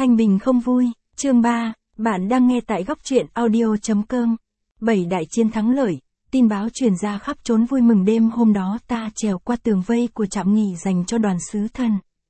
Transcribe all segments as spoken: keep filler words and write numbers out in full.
Thanh Bình không vui, chương ba, bạn đang nghe tại góc truyện audio chấm com. Bảy đại chiến thắng lợi, tin báo truyền ra khắp trốn vui mừng đêm hôm đó ta trèo qua tường vây của trạm nghỉ dành cho đoàn sứ thần.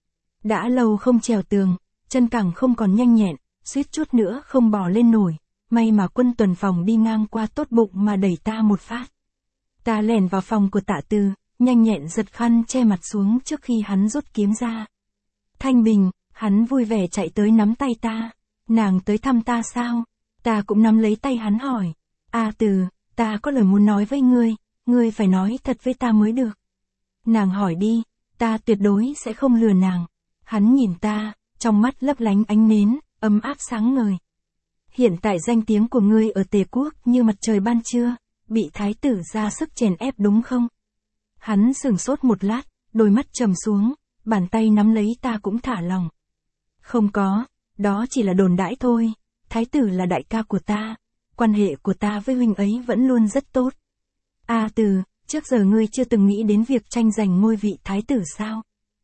Đã lâu không trèo tường, chân cẳng không còn nhanh nhẹn, suýt chút nữa không bò lên nổi, may mà quân tuần phòng đi ngang qua tốt bụng mà đẩy ta một phát. Ta lẻn vào phòng của Tạ Từ, nhanh nhẹn giật khăn che mặt xuống trước khi hắn rút kiếm ra. Thanh Bình, hắn vui vẻ chạy tới nắm tay ta. Nàng tới thăm ta sao? Ta cũng nắm lấy tay hắn hỏi. A Từ, ta có lời muốn nói với ngươi, ngươi phải nói thật với ta mới được. Nàng hỏi đi, ta tuyệt đối sẽ không lừa nàng. Hắn nhìn ta, trong mắt lấp lánh ánh nến, ấm áp sáng ngời. Hiện tại danh tiếng của ngươi ở Tề Quốc như mặt trời ban trưa, bị thái tử ra sức chèn ép đúng không? Hắn sửng sốt một lát, đôi mắt trầm xuống, bàn tay nắm lấy ta cũng thả lòng. Không có, đó chỉ là đồn đãi thôi, thái tử là đại ca của ta, quan hệ của ta với huynh ấy vẫn luôn rất tốt. A Từ, trước giờ ngươi chưa từng nghĩ đến việc tranh giành ngôi vị thái tử sao?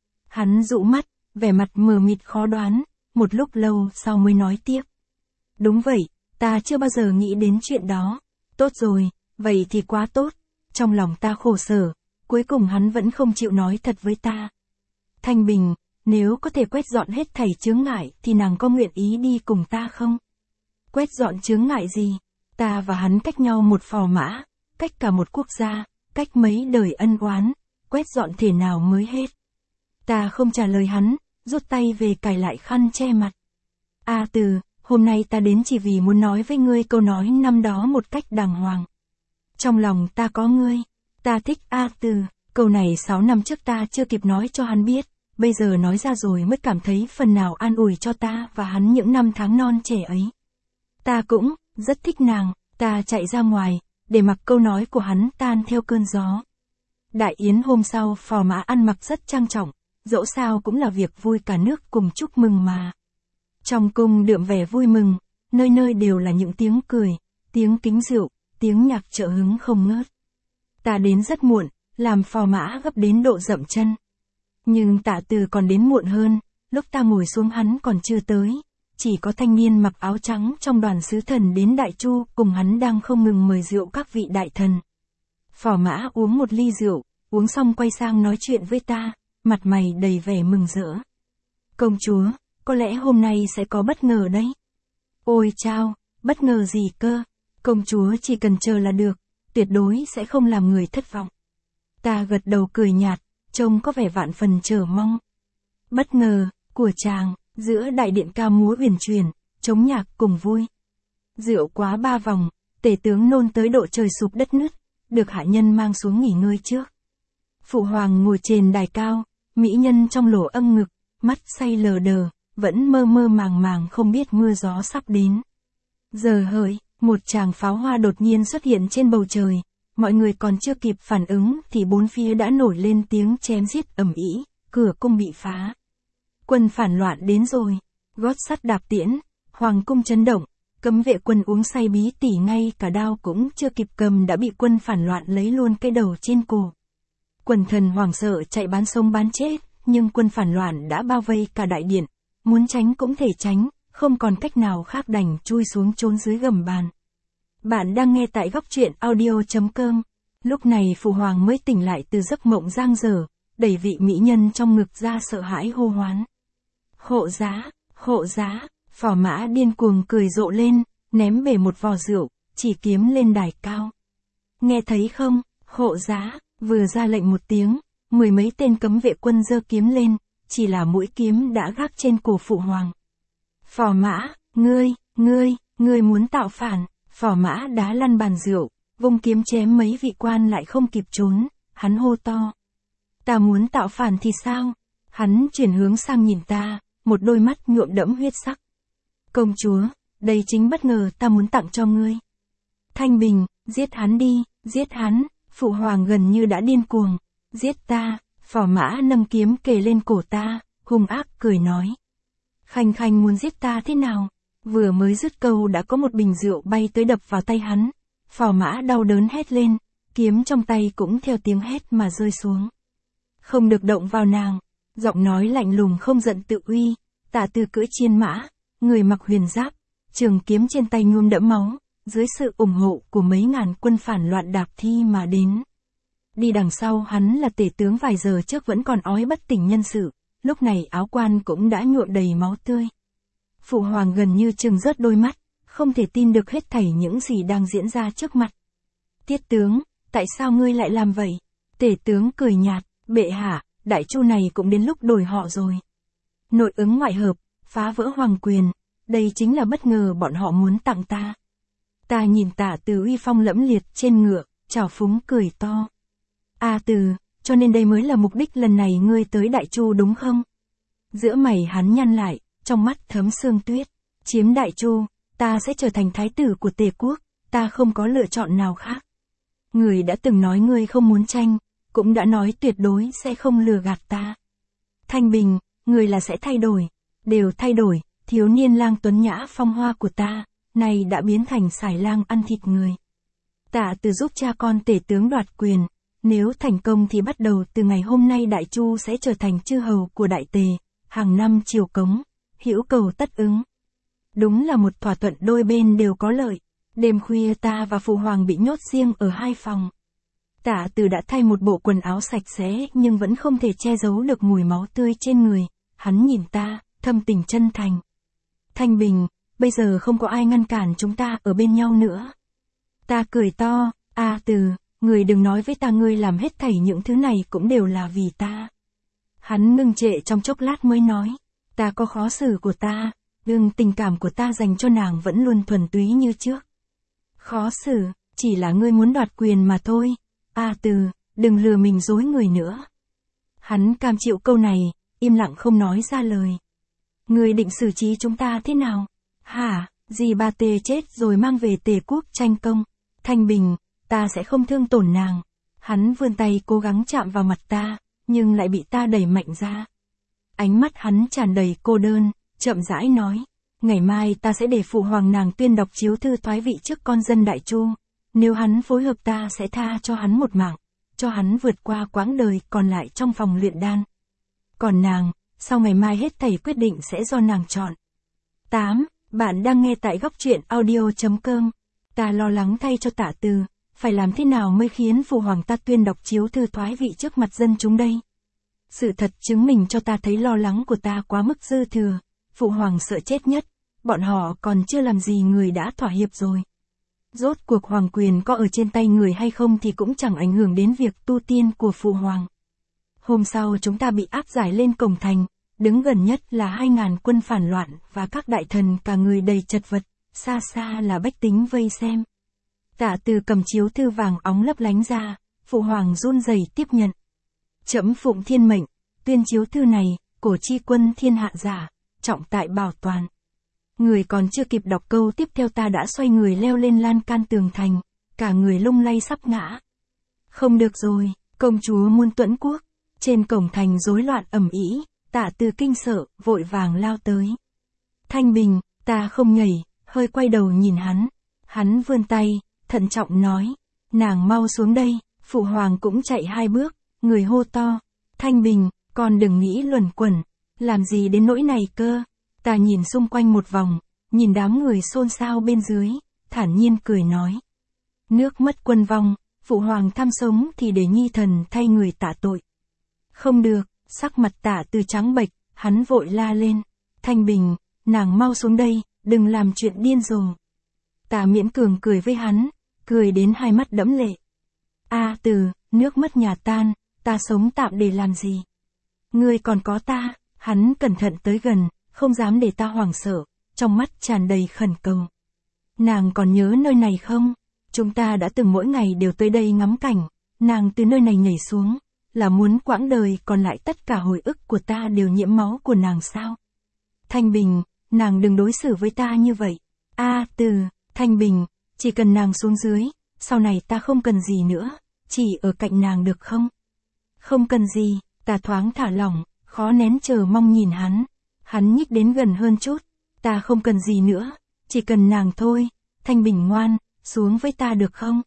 Hắn dụ mắt, vẻ mặt mờ mịt khó đoán, một lúc lâu sau mới nói tiếp. Đúng vậy, ta chưa bao giờ nghĩ đến chuyện đó. Tốt rồi, vậy thì quá tốt. Trong lòng ta khổ sở, cuối cùng hắn vẫn không chịu nói thật với ta. Thanh Bình, nếu có thể quét dọn hết thảy chướng ngại thì nàng có nguyện ý đi cùng ta không? Quét dọn chướng ngại gì? Ta và hắn cách nhau một phò mã, cách cả một quốc gia, cách mấy đời ân oán, quét dọn thể nào mới hết? Ta không trả lời hắn, rút tay về cài lại khăn che mặt. A Từ, hôm nay ta đến chỉ vì muốn nói với ngươi câu nói năm đó một cách đàng hoàng. Trong lòng ta có ngươi, ta thích A Từ, câu này sáu năm trước ta chưa kịp nói cho hắn biết, bây giờ nói ra rồi mới cảm thấy phần nào an ủi cho ta và hắn những năm tháng non trẻ ấy. Ta cũng, rất thích nàng, ta chạy ra ngoài, để mặc câu nói của hắn tan theo cơn gió. Đại yến hôm sau phò mã ăn mặc rất trang trọng, dẫu sao cũng là việc vui cả nước cùng chúc mừng mà. Trong cung đượm vẻ vui mừng, nơi nơi đều là những tiếng cười, tiếng kính rượu, tiếng nhạc trợ hứng không ngớt. Ta đến rất muộn, làm phò mã gấp đến độ dậm chân. Nhưng Tạ Từ còn đến muộn hơn, lúc ta ngồi xuống hắn còn chưa tới, chỉ có thanh niên mặc áo trắng trong đoàn sứ thần đến Đại Chu cùng hắn đang không ngừng mời rượu các vị đại thần. Phò mã uống một ly rượu, uống xong quay sang nói chuyện với ta, mặt mày đầy vẻ mừng rỡ. Công chúa, có lẽ hôm nay sẽ có bất ngờ đấy. Ôi chao, bất ngờ gì cơ, công chúa chỉ cần chờ là được, tuyệt đối sẽ không làm người thất vọng. Ta gật đầu cười nhạt, trông có vẻ vạn phần chờ mong. Bất ngờ, của chàng, giữa đại điện ca múa huyền truyền, trống nhạc cùng vui. Rượu quá ba vòng, tể tướng nôn tới độ trời sụp đất nứt, được hạ nhân mang xuống nghỉ ngơi trước. Phụ hoàng ngồi trên đài cao, mỹ nhân trong lỗ âm ngực, mắt say lờ đờ, vẫn mơ mơ màng màng không biết mưa gió sắp đến. Giờ hợi, một tràng pháo hoa đột nhiên xuất hiện trên bầu trời, mọi người còn chưa kịp phản ứng thì bốn phía đã nổi lên tiếng chém giết ầm ĩ, cửa cung bị phá. Quân phản loạn đến rồi, gót sắt đạp tiễn, hoàng cung chấn động, cấm vệ quân uống say bí tỉ ngay cả đao cũng chưa kịp cầm đã bị quân phản loạn lấy luôn cái đầu trên cổ. Quần thần hoảng sợ chạy bán sống bán chết, nhưng quân phản loạn đã bao vây cả đại điện, muốn tránh cũng thể tránh, không còn cách nào khác đành chui xuống trốn dưới gầm bàn. Bạn đang nghe tại góc truyện audio chấm com. Lúc này phụ hoàng mới tỉnh lại từ giấc mộng giang dở, đẩy vị mỹ nhân trong ngực ra sợ hãi hô hoán. Hộ giá, hộ giá, phò mã điên cuồng cười rộ lên, ném bể một vò rượu, chỉ kiếm lên đài cao. Nghe thấy không, hộ giá, vừa ra lệnh một tiếng, mười mấy tên cấm vệ quân giơ kiếm lên, chỉ là mũi kiếm đã gác trên cổ phụ hoàng. Phò mã, ngươi, ngươi, ngươi muốn tạo phản, phò mã đá lăn bàn rượu, vung kiếm chém mấy vị quan lại không kịp trốn, hắn hô to. Ta muốn tạo phản thì sao? Hắn chuyển hướng sang nhìn ta, một đôi mắt nhuộm đẫm huyết sắc. Công chúa, đây chính bất ngờ ta muốn tặng cho ngươi. Thanh Bình, giết hắn đi, giết hắn, phụ hoàng gần như đã điên cuồng. Giết ta, phò mã nâng kiếm kề lên cổ ta, hung ác cười nói. Khanh khanh muốn giết ta thế nào? Vừa mới dứt câu đã có một bình rượu bay tới đập vào tay hắn. Phò mã đau đớn hét lên, kiếm trong tay cũng theo tiếng hét mà rơi xuống. Không được động vào nàng, giọng nói lạnh lùng không giận tự uy. Tạ Từ cưỡi chiên mã, người mặc huyền giáp, trường kiếm trên tay nhuốm đẫm máu, dưới sự ủng hộ của mấy ngàn quân phản loạn đạp thi mà đến. Đi đằng sau hắn là tể tướng vài giờ trước vẫn còn ói bất tỉnh nhân sự, lúc này áo quan cũng đã nhuộm đầy máu tươi. Phụ hoàng gần như trừng rớt đôi mắt, không thể tin được hết thảy những gì đang diễn ra trước mặt. Tiết tướng, tại sao ngươi lại làm vậy? Tể tướng cười nhạt, bệ hạ, đại chu này cũng đến lúc đổi họ rồi. Nội ứng ngoại hợp, phá vỡ hoàng quyền, đây chính là bất ngờ bọn họ muốn tặng ta. Ta nhìn Tạ Từ uy phong lẫm liệt trên ngựa, trào phúng cười to. A Từ, cho nên đây mới là mục đích lần này ngươi tới Đại Chu đúng không? Giữa mày hắn nhăn lại, trong mắt thấm sương tuyết. Chiếm Đại Chu, ta sẽ trở thành thái tử của Tề quốc, ta không có lựa chọn nào khác. Người đã từng nói ngươi không muốn tranh, cũng đã nói tuyệt đối sẽ không lừa gạt ta. Thanh Bình, người là sẽ thay đổi, đều thay đổi, thiếu niên lang tuấn nhã phong hoa của ta, này đã biến thành sải lang ăn thịt người. Tạ Từ giúp cha con tể tướng đoạt quyền, nếu thành công thì bắt đầu từ ngày hôm nay Đại Chu sẽ trở thành chư hầu của Đại Tề, hàng năm triều cống, hữu cầu tất ứng. Đúng là một thỏa thuận đôi bên đều có lợi. Đêm khuya ta và phụ hoàng bị nhốt riêng ở hai phòng. Tạ Từ đã thay một bộ quần áo sạch sẽ nhưng vẫn không thể che giấu được mùi máu tươi trên người. Hắn nhìn ta, thâm tình chân thành. Thanh Bình, bây giờ không có ai ngăn cản chúng ta ở bên nhau nữa. Ta cười to, A Từ, người đừng nói với ta ngươi làm hết thảy những thứ này cũng đều là vì ta. Hắn ngưng trệ trong chốc lát mới nói, ta có khó xử của ta, nhưng tình cảm của ta dành cho nàng vẫn luôn thuần túy như trước. Khó xử, chỉ là ngươi muốn đoạt quyền mà thôi. A Từ, đừng lừa mình dối người nữa. Hắn cam chịu câu này, im lặng không nói ra lời. Ngươi định xử trí chúng ta thế nào? Hả, dì ba Tề chết rồi mang về Tề quốc tranh công. Thanh Bình, ta sẽ không thương tổn nàng. Hắn vươn tay cố gắng chạm vào mặt ta, nhưng lại bị ta đẩy mạnh ra. Ánh mắt hắn tràn đầy cô đơn, chậm rãi nói. Ngày mai ta sẽ để phụ hoàng nàng tuyên đọc chiếu thư thoái vị trước con dân Đại Chu. Nếu hắn phối hợp ta sẽ tha cho hắn một mạng, cho hắn vượt qua quãng đời còn lại trong phòng luyện đan. Còn nàng, sau ngày mai hết thảy quyết định sẽ do nàng chọn. tám. Bạn đang nghe tại góc truyện audio chấm com. Ta lo lắng thay cho Tạ Từ, phải làm thế nào mới khiến phụ hoàng ta tuyên đọc chiếu thư thoái vị trước mặt dân chúng đây? Sự thật chứng minh cho ta thấy lo lắng của ta quá mức dư thừa. Phụ hoàng sợ chết nhất, bọn họ còn chưa làm gì người đã thỏa hiệp rồi. Rốt cuộc hoàng quyền có ở trên tay người hay không thì cũng chẳng ảnh hưởng đến việc tu tiên của phụ hoàng. Hôm sau chúng ta bị áp giải lên cổng thành, đứng gần nhất là hai ngàn quân phản loạn và các đại thần cả người đầy chật vật, xa xa là bách tính vây xem. Tạ Từ cầm chiếu thư vàng óng lấp lánh ra, phụ hoàng run rẩy tiếp nhận. Trẫm phụng thiên mệnh, tuyên chiếu thư này, cổ chi quân thiên hạ giả, trọng tại bảo toàn. Người còn chưa kịp đọc câu tiếp theo ta đã xoay người leo lên lan can tường thành, cả người lung lay sắp ngã. Không được rồi, công chúa muôn tuẫn quốc, trên cổng thành rối loạn ầm ĩ, Tạ Từ kinh sợ, vội vàng lao tới. Thanh Bình, ta không nhảy, hơi quay đầu nhìn hắn, hắn vươn tay, thận trọng nói, nàng mau xuống đây, phụ hoàng cũng chạy hai bước, người hô to, Thanh Bình, con đừng nghĩ luẩn quẩn, làm gì đến nỗi này cơ. Ta nhìn xung quanh một vòng, nhìn đám người xôn xao bên dưới, thản nhiên cười nói. Nước mất quân vong, phụ hoàng tham sống thì để nhi thần thay người tạ tội. Không được, sắc mặt Tạ Từ trắng bệch, hắn vội la lên. Thanh Bình, nàng mau xuống đây, đừng làm chuyện điên rồ. Ta miễn cường cười với hắn, cười đến hai mắt đẫm lệ. A Từ, nước mất nhà tan, ta sống tạm để làm gì? Ngươi còn có ta, hắn cẩn thận tới gần, không dám để ta hoảng sợ, trong mắt tràn đầy khẩn cầu. Nàng còn nhớ nơi này không? Chúng ta đã từng mỗi ngày đều tới đây ngắm cảnh, nàng từ nơi này nhảy xuống, là muốn quãng đời còn lại tất cả hồi ức của ta đều nhiễm máu của nàng sao? Thanh Bình, nàng đừng đối xử với ta như vậy. A Từ, Thanh Bình, chỉ cần nàng xuống dưới, sau này ta không cần gì nữa, chỉ ở cạnh nàng được không? Không cần gì, ta thoáng thả lỏng, khó nén chờ mong nhìn hắn. Hắn nhích đến gần hơn chút, ta không cần gì nữa, chỉ cần nàng thôi, Thanh Bình ngoan, xuống với ta được không?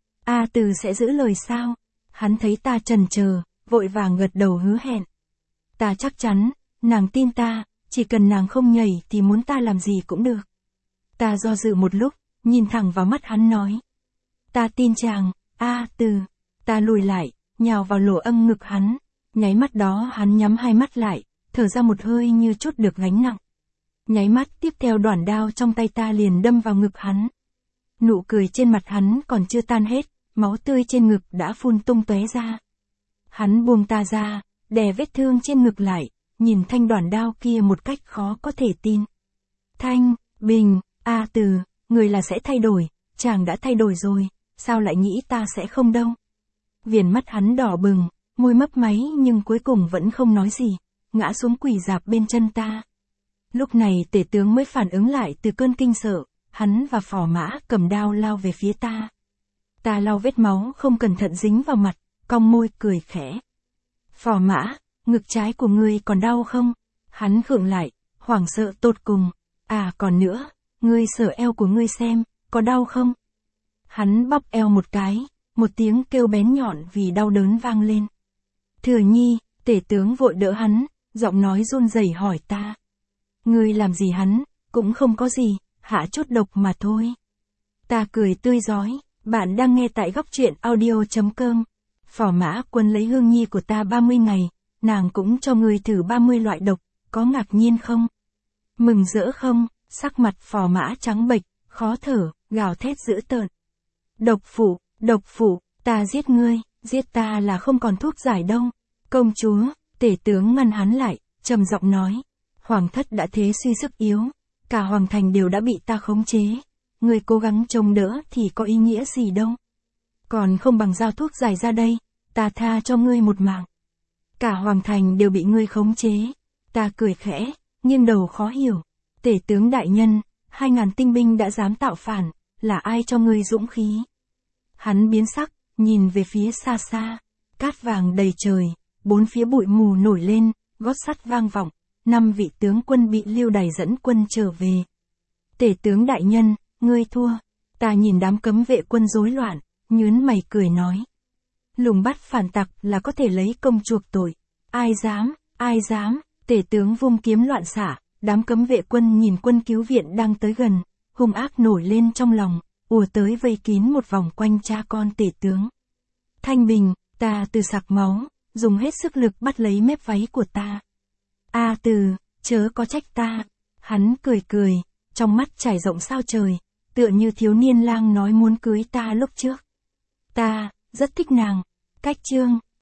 A Từ sẽ giữ lời sao? Hắn thấy ta trần chờ, vội vàng gật đầu hứa hẹn. Ta chắc chắn, nàng tin ta, chỉ cần nàng không nhảy thì muốn ta làm gì cũng được. Ta do dự một lúc, nhìn thẳng vào mắt hắn nói. Ta tin chàng, A Từ. Ta lùi lại, nhào vào lỗ âm ngực hắn. Nháy mắt đó hắn nhắm hai mắt lại, thở ra một hơi như trút được gánh nặng. Nháy mắt tiếp theo đoản đao trong tay ta liền đâm vào ngực hắn. Nụ cười trên mặt hắn còn chưa tan hết, máu tươi trên ngực đã phun tung tóe ra. Hắn buông ta ra, đè vết thương trên ngực lại, nhìn thanh đoản đao kia một cách khó có thể tin. Thanh, Bình, A Từ, người là sẽ thay đổi, chàng đã thay đổi rồi, sao lại nghĩ ta sẽ không đâu. Viền mắt hắn đỏ bừng, môi mấp máy nhưng cuối cùng vẫn không nói gì, ngã xuống quỳ rạp bên chân ta. Lúc này tể tướng mới phản ứng lại từ cơn kinh sợ, hắn và phò mã cầm đao lao về phía ta. Ta lau vết máu không cẩn thận dính vào mặt, cong môi cười khẽ. Phò mã, ngực trái của ngươi còn đau không? Hắn khựng lại, hoảng sợ tột cùng. À còn nữa, ngươi sờ eo của ngươi xem, có đau không? Hắn bóp eo một cái, một tiếng kêu bén nhọn vì đau đớn vang lên. Thừa nhi, tể tướng vội đỡ hắn, giọng nói run rẩy hỏi ta. Ngươi làm gì hắn, cũng không có gì, hạ chút độc mà thôi. Ta cười tươi rói, bạn đang nghe tại góc truyện audio chấm com. Phò mã Quân lấy hương nhi của ta ba mươi ngày, nàng cũng cho ngươi thử ba mươi loại độc, có ngạc nhiên không? Mừng rỡ không? Sắc mặt phò mã trắng bệch, khó thở, gào thét dữ tợn. Độc phụ, độc phụ, ta giết ngươi, giết ta là không còn thuốc giải đâu. Công chúa, tể tướng ngăn hắn lại, trầm giọng nói. Hoàng thất đã thế suy sức yếu, cả hoàng thành đều đã bị ta khống chế. Ngươi cố gắng chống đỡ thì có ý nghĩa gì đâu. Còn không bằng giao thuốc giải ra đây, ta tha cho ngươi một mạng. Cả hoàng thành đều bị ngươi khống chế. Ta cười khẽ, nghiêng đầu khó hiểu. Tể tướng đại nhân, hai ngàn tinh binh đã dám tạo phản, là ai cho ngươi dũng khí? Hắn biến sắc, nhìn về phía xa xa. Cát vàng đầy trời, bốn phía bụi mù nổi lên, gót sắt vang vọng. Năm vị tướng quân bị Lưu Đày dẫn quân trở về. Tể tướng đại nhân, ngươi thua. Ta nhìn đám cấm vệ quân rối loạn, nhướng mày cười nói. Lùng bắt phản tặc là có thể lấy công chuộc tội. Ai dám, ai dám, tể tướng vung kiếm loạn xạ, đám cấm vệ quân nhìn quân cứu viện đang tới gần, hung ác nổi lên trong lòng, ùa tới vây kín một vòng quanh cha con tể tướng. Thanh Bình, ta từ sặc máu, dùng hết sức lực bắt lấy mép váy của ta. A Từ, chớ có trách ta. Hắn cười cười, trong mắt trải rộng sao trời, tựa như thiếu niên lang nói muốn cưới ta lúc trước. Ta, rất thích nàng. Cách chương.